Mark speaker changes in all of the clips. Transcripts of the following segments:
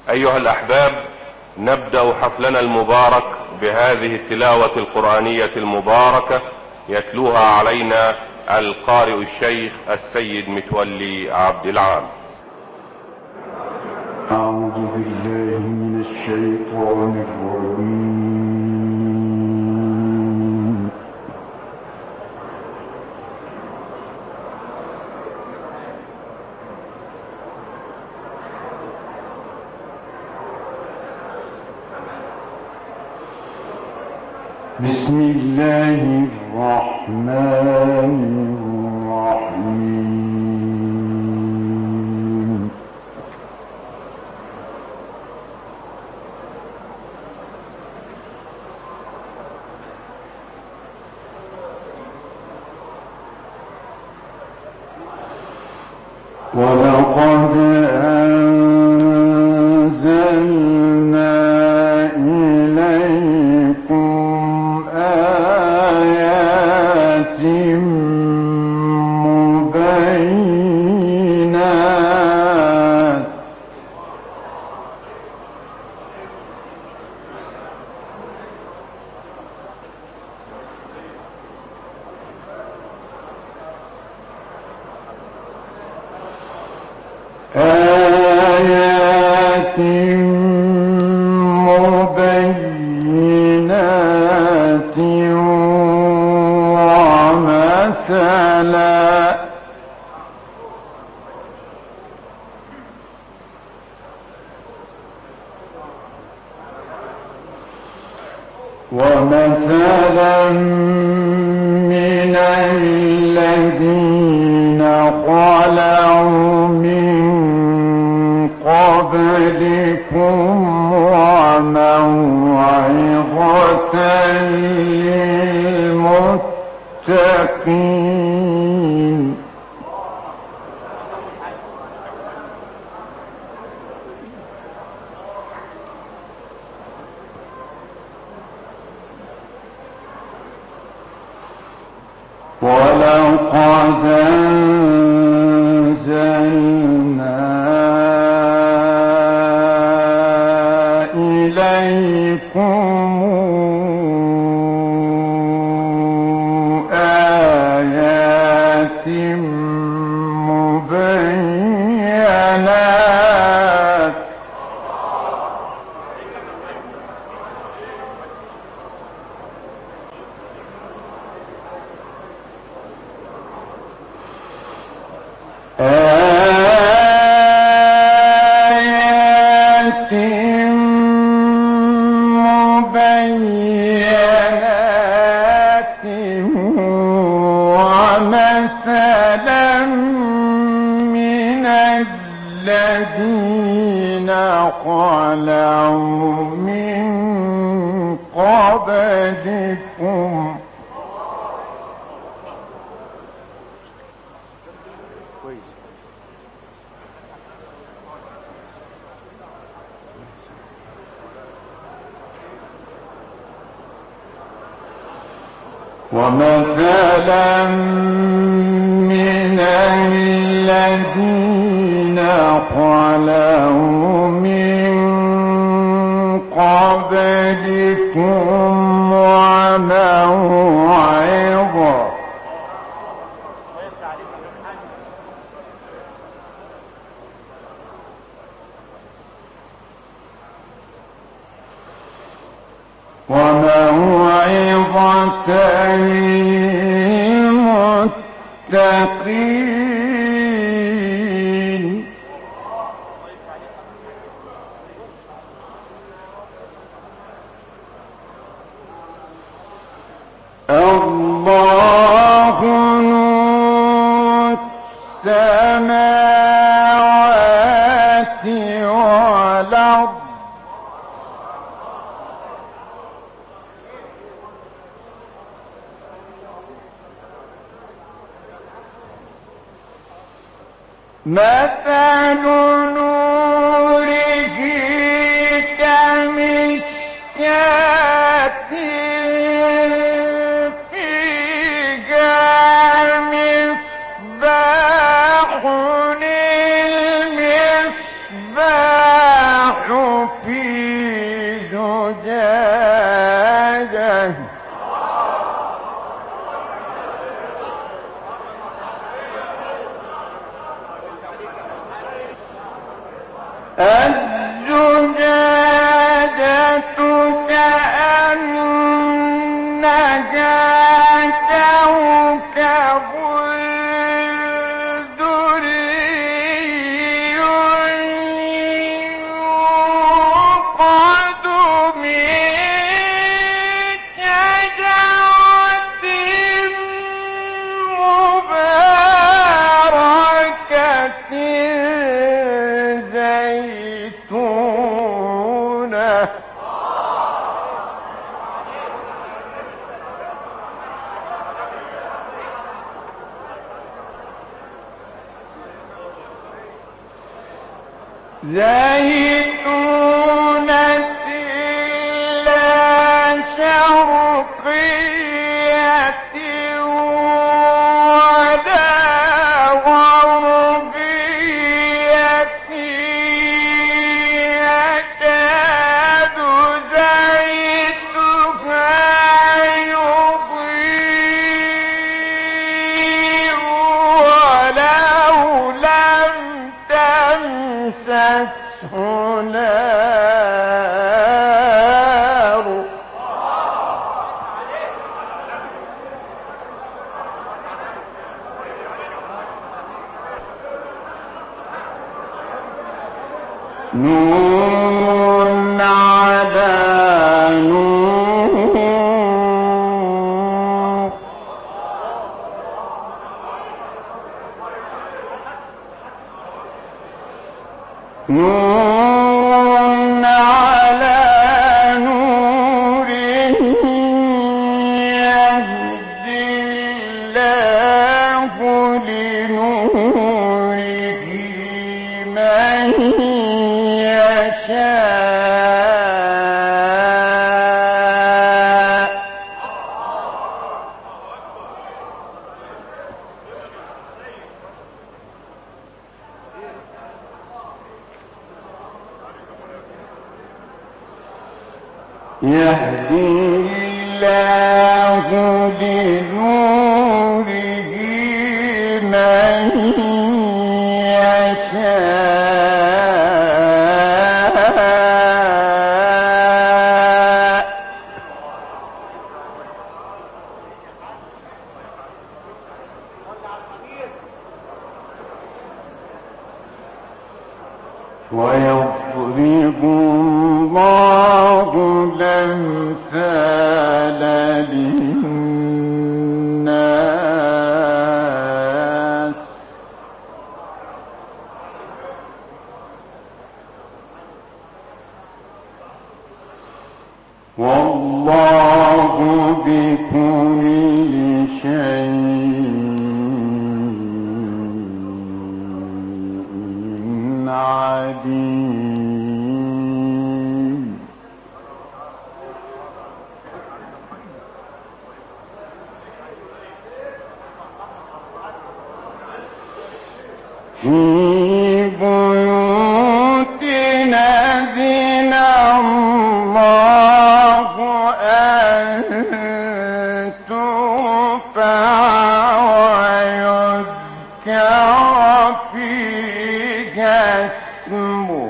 Speaker 1: أيها الأحباب، نبدأ حفلنا المبارك بهذه التلاوة القرآنية المباركة يتلوها علينا القارئ الشيخ السيد متولي عبد العال.
Speaker 2: أعوذ بالله من الشيطان الرجيم. بسم الله الرحمن الرحيم. ولقد أنزلنا إليكم آيات مبينات ومثلا من الذين خلوا من قبلكم وموعظة للمتقين. ولقد أنزلنا إليكم آيات مبينات ومثلا من الذين خلوا من قبلكم ومثلا من الذين خلوا من قبلكم وموعظة للمتقين. الله نور السماوات والأرض مثل نوره كمشكاة فيها مصباح، المصباح في زجاجة الزجاجة كأنها كوكب دري يوقد من شجرة مباركة زيتونة لا شرقية ولا غربية يكاد زيتها يضيء ولو لم تمسسه نار نور على نور نور على نور يهدي الله لنوره من يشاء يهدي الله لنوره من يشاء ويضرب الله الأمثال للناس والله بكل شيء عليم في بيوت أذن الله أن ترفع ويذكر فيها اسمه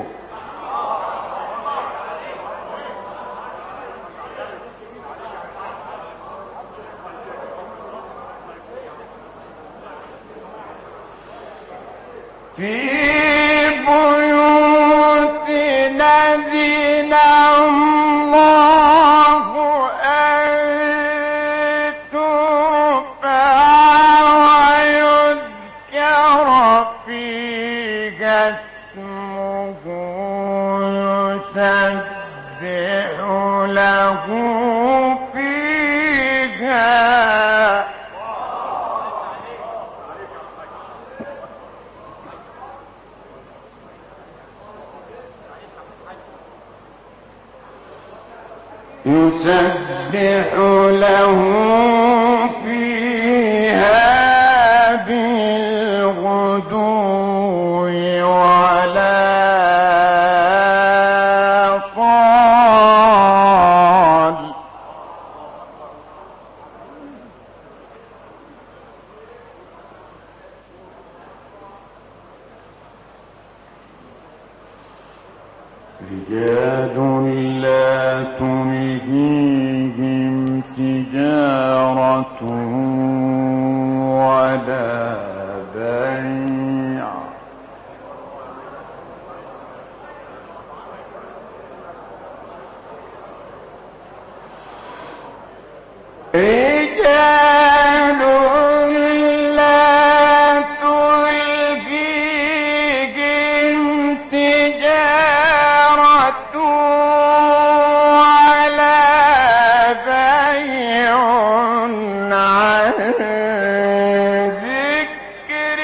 Speaker 2: في بيوت أذن الله أن ترفع ويذكر فيها اسمه يسبح له فيها يسبح له فيها بالغدو ولا رجال لا تلهيهم تجارة ولا بيع رجال لا تلهيهم تجارة ولا بيع عن ذكر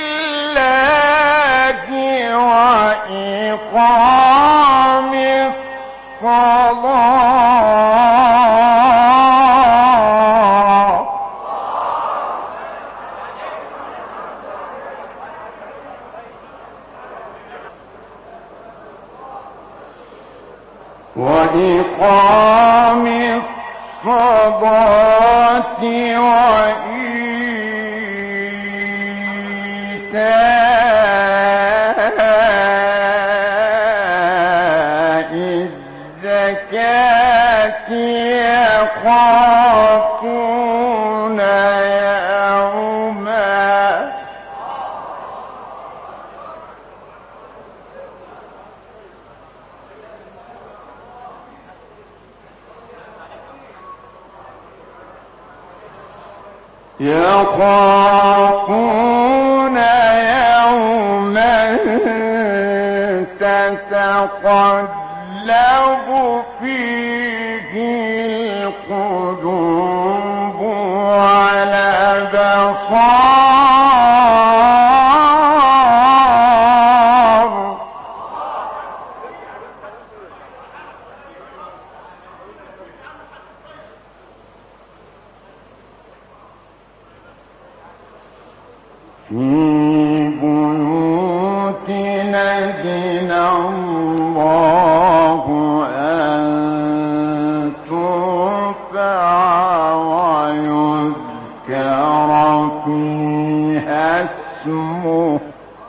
Speaker 2: الله وإقام الصلاة وإيتاء الزكاة يخافون يوما تتقلب فيه القلوب والأبصار في بيوت أذن الله أن ترفع ويذكر فيها اسمه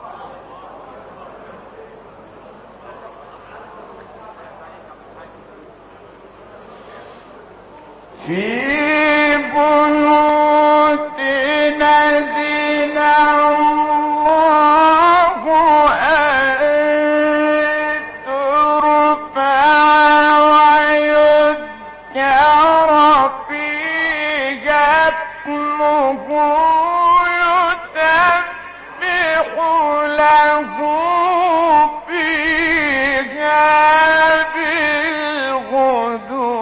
Speaker 2: في بيوت أذن الله أن ترفع ويذكر فيها اسمه يسبح له فيها بالغدو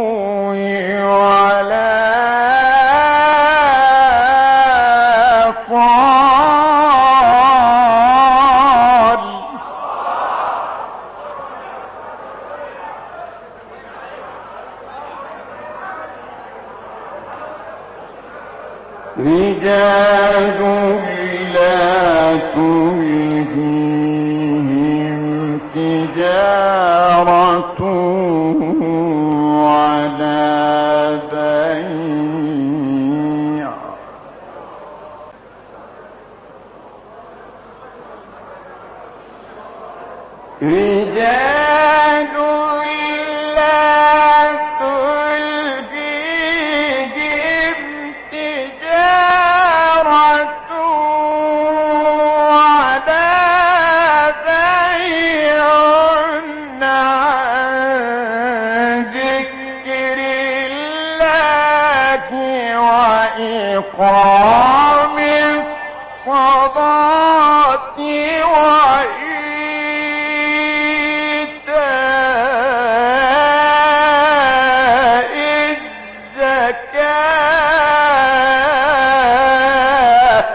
Speaker 2: رجال لا تلهيهم تجارة ولا بيع رجال لا تلهيهم تجارة ولا بيع عن ذكر الله وإقام الصلاة وإيتاء الزكاة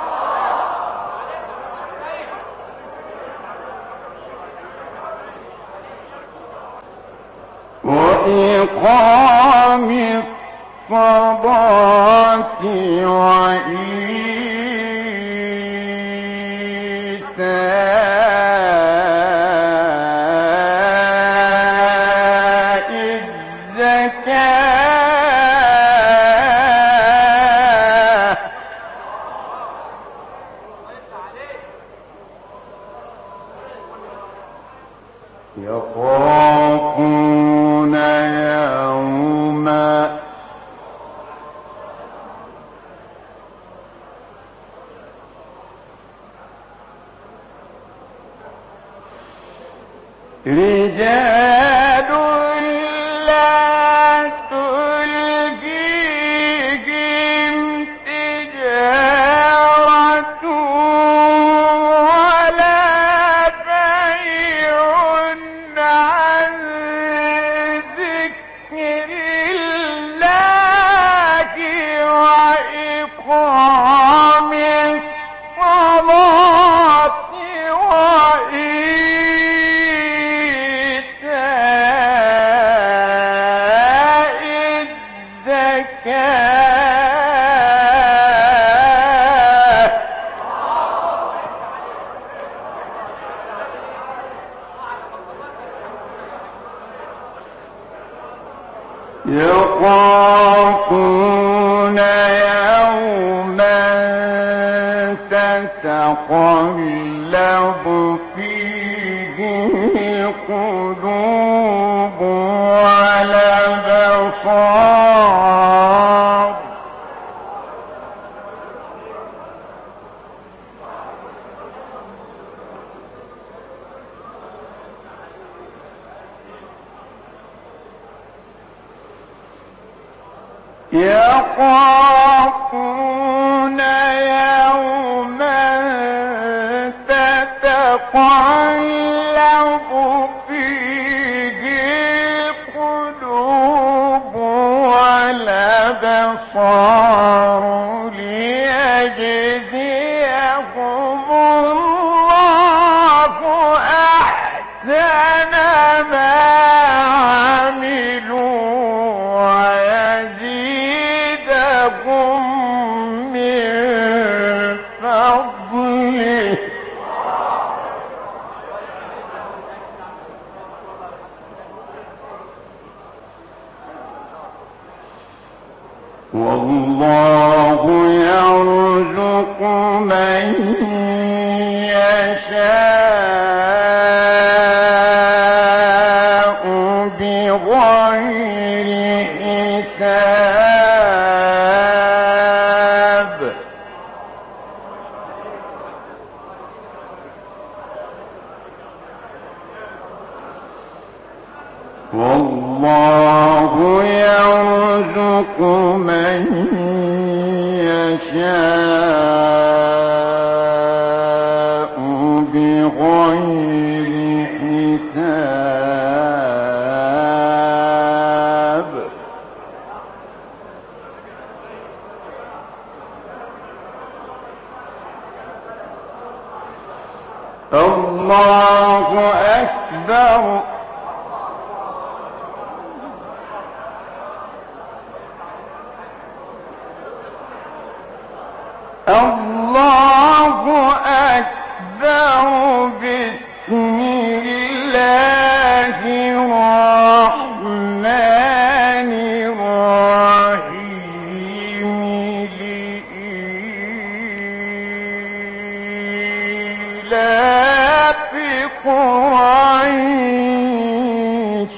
Speaker 2: وإقام الصلاة وإيتاء الزكاة يخافون يوما رجال لا تلهيهم تجارة ولا بيع عن ذكر الله وإقام الصلاة يخافون يوما تتقلب فيه القلوب والأبصار يخافون يوما تتقلب فيه القلوب والأبصار ليجزيهم الله أحسن ما عملوا ويزيدهم من فضله والله يرزق من يشاء بغير حساب والله يرزق من يشاء بغير حساب الله أكبر الله أكبر بسم الله الرحمن الرحيم لإيلاف قريش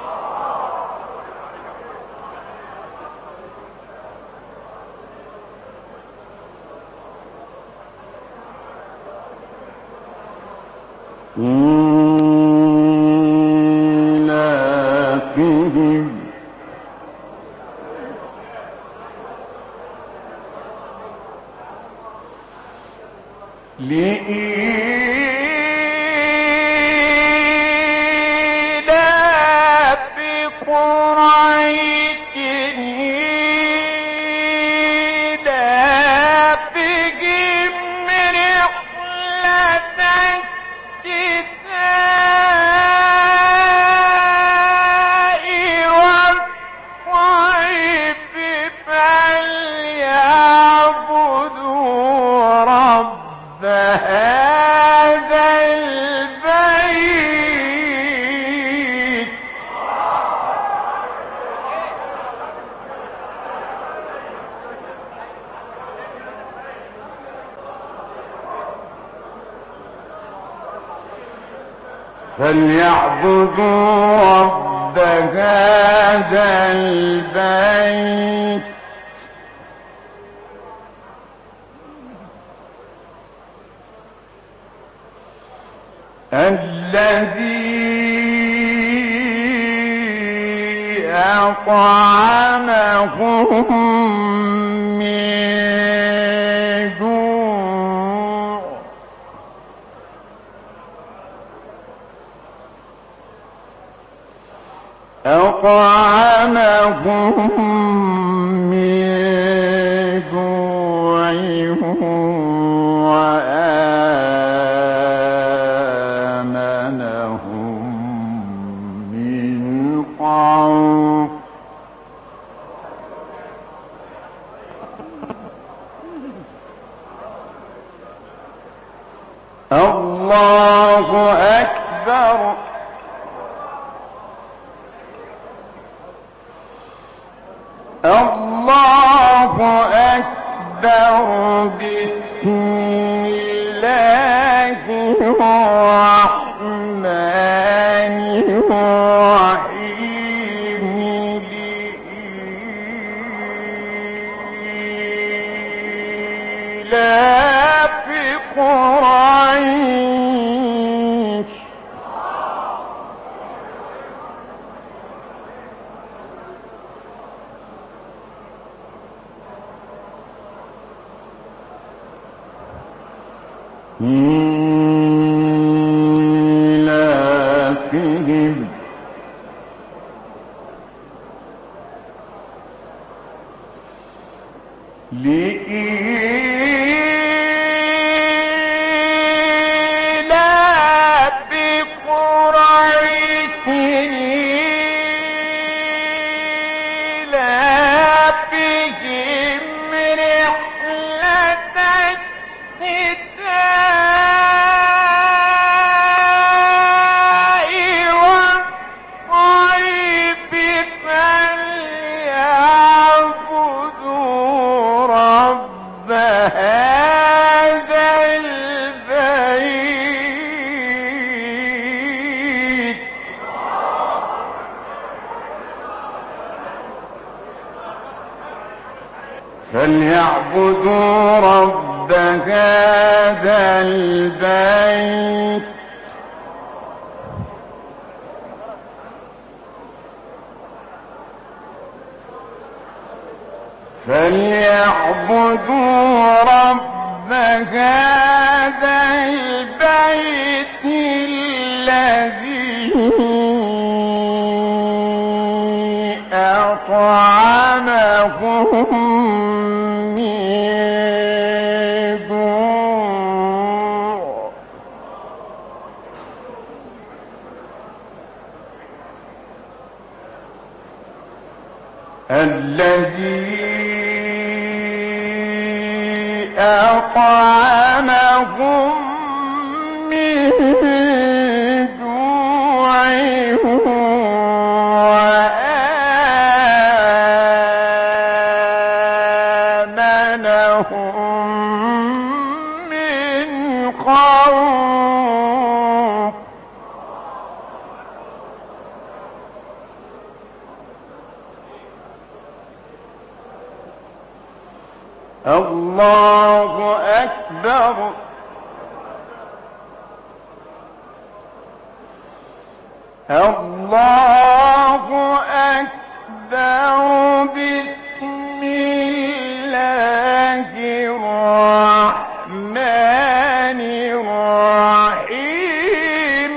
Speaker 2: إيلافهم لإيلاف قريش إيلافهم رحلة الشتاء والصيف فليعبدوا رب هذا فليعبدوا رب هذا البيت الذي أطعمهم من جوع الله أكبر. الله أكبر. بسم الله الرحمن الرحيم. لإيلاف قريش إيلافهم لإيلاف قريش إيلافهم رحلة الشتاء والصيف فليعبدوا رب هذا البيت فليعبدوا رب هذا البيت فليعبدوا رب هذا البيت الذي أطعمهم من جوع الذي أطعمهم من جوع وآمنهم من خوف الله أكبر. الله أكبر. بسم الله الرحمن الرحيم.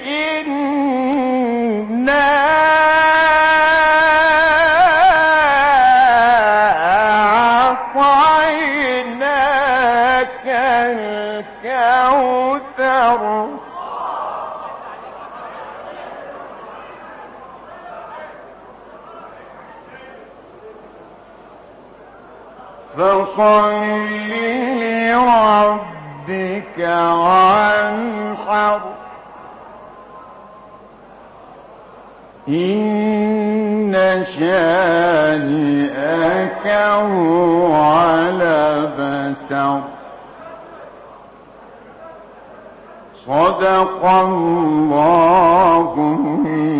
Speaker 2: إنا أعطيناك الكوثر فصل لربك وانحر. إن شانئك هو الأبتر. صدق الله